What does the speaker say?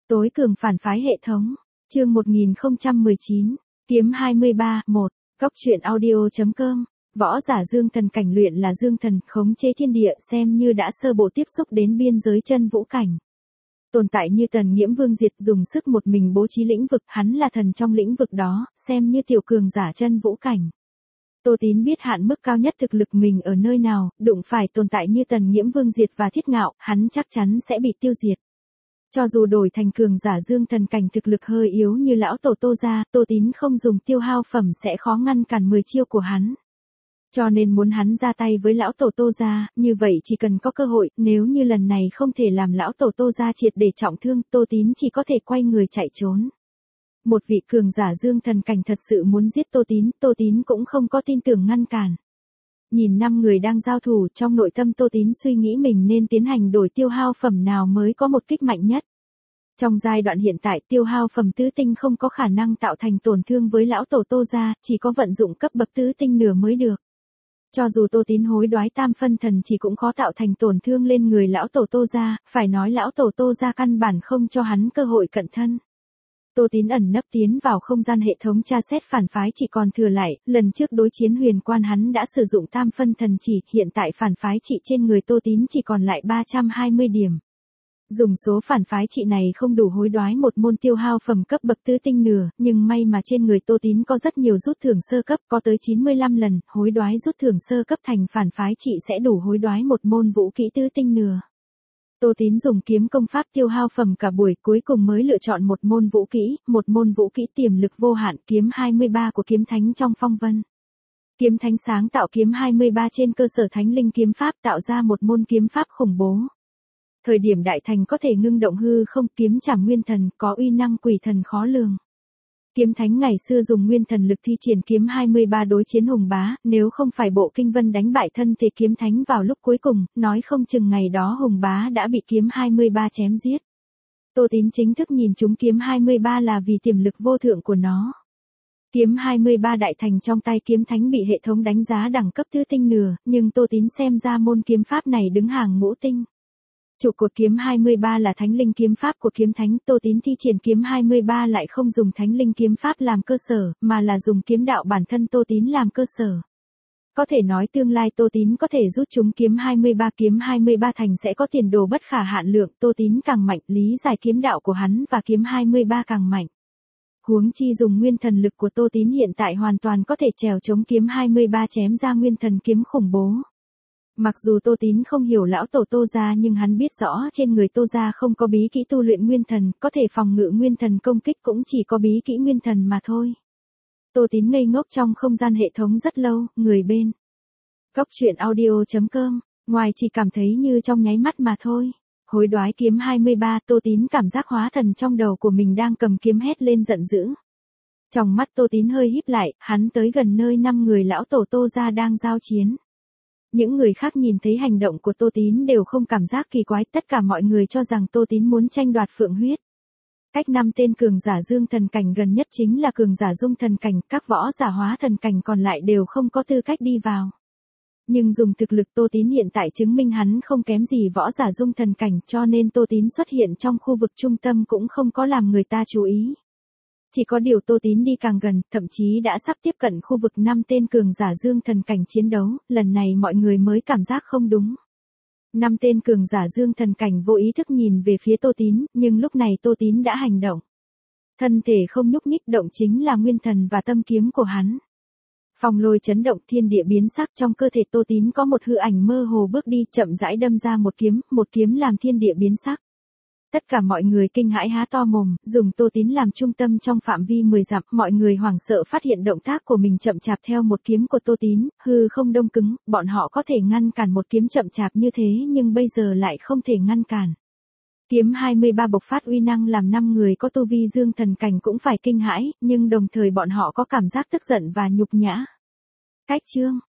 Tối cường phản phái hệ thống. Chương 1019. Kiếm 23, 1. Góc truyện audio.com. Võ giả Dương Thần cảnh luyện là Dương Thần, khống chế thiên địa, xem như đã sơ bộ tiếp xúc đến biên giới chân vũ cảnh. Tồn tại như Tần Nghiễm Vương Diệt dùng sức một mình bố trí lĩnh vực, hắn là thần trong lĩnh vực đó, xem như tiểu cường giả chân vũ cảnh. Tô Tín biết hạn mức cao nhất thực lực mình ở nơi nào, đụng phải tồn tại như Tần Nghiễm Vương Diệt và Thiết Ngạo, hắn chắc chắn sẽ bị tiêu diệt. Cho dù đổi thành cường giả Dương Thần cảnh thực lực hơi yếu như lão tổ Tô gia, Tô Tín không dùng tiêu hao phẩm sẽ khó ngăn cản 10 chiêu của hắn. Cho nên muốn hắn ra tay với lão tổ Tô gia, như vậy chỉ cần có cơ hội, nếu như lần này không thể làm lão tổ Tô gia triệt để trọng thương, Tô Tín chỉ có thể quay người chạy trốn. Một vị cường giả Dương Thần cảnh thật sự muốn giết Tô Tín cũng không có tin tưởng ngăn cản. Nhìn 5 người đang giao thủ, trong nội tâm Tô Tín suy nghĩ mình nên tiến hành đổi tiêu hao phẩm nào mới có một kích mạnh nhất. Trong giai đoạn hiện tại, tiêu hao phẩm tứ tinh không có khả năng tạo thành tổn thương với lão tổ Tô gia, chỉ có vận dụng cấp bậc tứ tinh nửa mới được. Cho dù Tô Tín hối đoái tam phân thần chỉ cũng khó tạo thành tổn thương lên người lão tổ Tô gia, phải nói lão tổ Tô gia căn bản không cho hắn cơ hội cận thân. Tô Tín ẩn nấp tiến vào không gian hệ thống tra xét phản phái chỉ còn thừa lại, lần trước đối chiến Huyền Quan hắn đã sử dụng tam phân thần chỉ, hiện tại phản phái trị trên người Tô Tín chỉ còn lại 320 điểm. Dùng số phản phái trị này không đủ hối đoái một môn tiêu hao phẩm cấp bậc tứ tinh nửa, nhưng may mà trên người Tô Tín có rất nhiều rút thưởng sơ cấp, có tới 95 lần, hối đoái rút thưởng sơ cấp thành phản phái trị sẽ đủ hối đoái một môn vũ kỹ tứ tinh nửa. Tô Tín dùng kiếm công pháp tiêu hao phẩm cả buổi, cuối cùng mới lựa chọn một môn vũ kỹ tiềm lực vô hạn, kiếm 23 của kiếm thánh trong phong vân. Kiếm thánh sáng tạo kiếm 23 trên cơ sở thánh linh kiếm pháp tạo ra một môn kiếm pháp khủng bố. Thời điểm đại thành có thể ngưng động hư không, kiếm chẳng nguyên thần, có uy năng quỷ thần khó lường. Kiếm thánh ngày xưa dùng nguyên thần lực thi triển kiếm 23 đối chiến Hùng Bá, nếu không phải bộ kinh vân đánh bại thân thể kiếm thánh vào lúc cuối cùng, nói không chừng ngày đó Hùng Bá đã bị kiếm 23 chém giết. Tô Tín chính thức nhìn trúng kiếm 23 là vì tiềm lực vô thượng của nó. Kiếm 23 đại thành trong tay kiếm thánh bị hệ thống đánh giá đẳng cấp tứ tinh nửa, nhưng Tô Tín xem ra môn kiếm pháp này đứng hàng ngũ tinh. Trụ cột kiếm 23 là thánh linh kiếm pháp của kiếm thánh, Tô Tín thi triển kiếm 23 lại không dùng thánh linh kiếm pháp làm cơ sở, mà là dùng kiếm đạo bản thân Tô Tín làm cơ sở. Có thể nói tương lai Tô Tín có thể rút trúng kiếm 23 thành sẽ có tiền đồ bất khả hạn lượng, Tô Tín càng mạnh, lý giải kiếm đạo của hắn và kiếm 23 càng mạnh. Huống chi dùng nguyên thần lực của Tô Tín hiện tại hoàn toàn có thể trèo chống kiếm 23 chém ra nguyên thần kiếm khủng bố. Mặc dù Tô Tín không hiểu lão tổ Tô gia nhưng hắn biết rõ trên người Tô gia không có bí kỹ tu luyện nguyên thần, có thể phòng ngự nguyên thần công kích cũng chỉ có bí kỹ nguyên thần mà thôi. Tô Tín ngây ngốc trong không gian hệ thống rất lâu, người bên góc truyện audio.com, ngoài chỉ cảm thấy như trong nháy mắt mà thôi. Hối đoái kiếm 23, Tô Tín cảm giác hóa thần trong đầu của mình đang cầm kiếm hét lên giận dữ. Trong mắt Tô Tín hơi híp lại, hắn tới gần nơi 5 người lão tổ Tô gia đang giao chiến. Những người khác nhìn thấy hành động của Tô Tín đều không cảm giác kỳ quái, tất cả mọi người cho rằng Tô Tín muốn tranh đoạt phượng huyết. Cách 5 tên cường giả Dương Thần cảnh gần nhất chính là cường giả Dung Thần cảnh, các võ giả Hóa Thần cảnh còn lại đều không có tư cách đi vào. Nhưng dùng thực lực Tô Tín hiện tại chứng minh hắn không kém gì võ giả Dung Thần cảnh, cho nên Tô Tín xuất hiện trong khu vực trung tâm cũng không có làm người ta chú ý. Chỉ có điều Tô Tín đi càng gần, thậm chí đã sắp tiếp cận khu vực 5 tên cường giả Dương Thần cảnh chiến đấu, lần này mọi người mới cảm giác không đúng. 5 tên cường giả Dương Thần cảnh vô ý thức nhìn về phía Tô Tín, nhưng lúc này Tô Tín đã hành động. Thân thể không nhúc nhích, động chính là nguyên thần và tâm kiếm của hắn. Phong lôi chấn động, thiên địa biến sắc, trong cơ thể Tô Tín có một hư ảnh mơ hồ bước đi, chậm rãi đâm ra một kiếm làm thiên địa biến sắc. Tất cả mọi người kinh hãi há to mồm, dùng Tô Tín làm trung tâm trong phạm vi 10 dặm, mọi người hoảng sợ phát hiện động tác của mình chậm chạp theo một kiếm của Tô Tín, hư không đông cứng, bọn họ có thể ngăn cản một kiếm chậm chạp như thế nhưng bây giờ lại không thể ngăn cản. Kiếm 23 bộc phát uy năng làm 5 người có tu vi Dương Thần cảnh cũng phải kinh hãi, nhưng đồng thời bọn họ có cảm giác tức giận và nhục nhã. Cách chương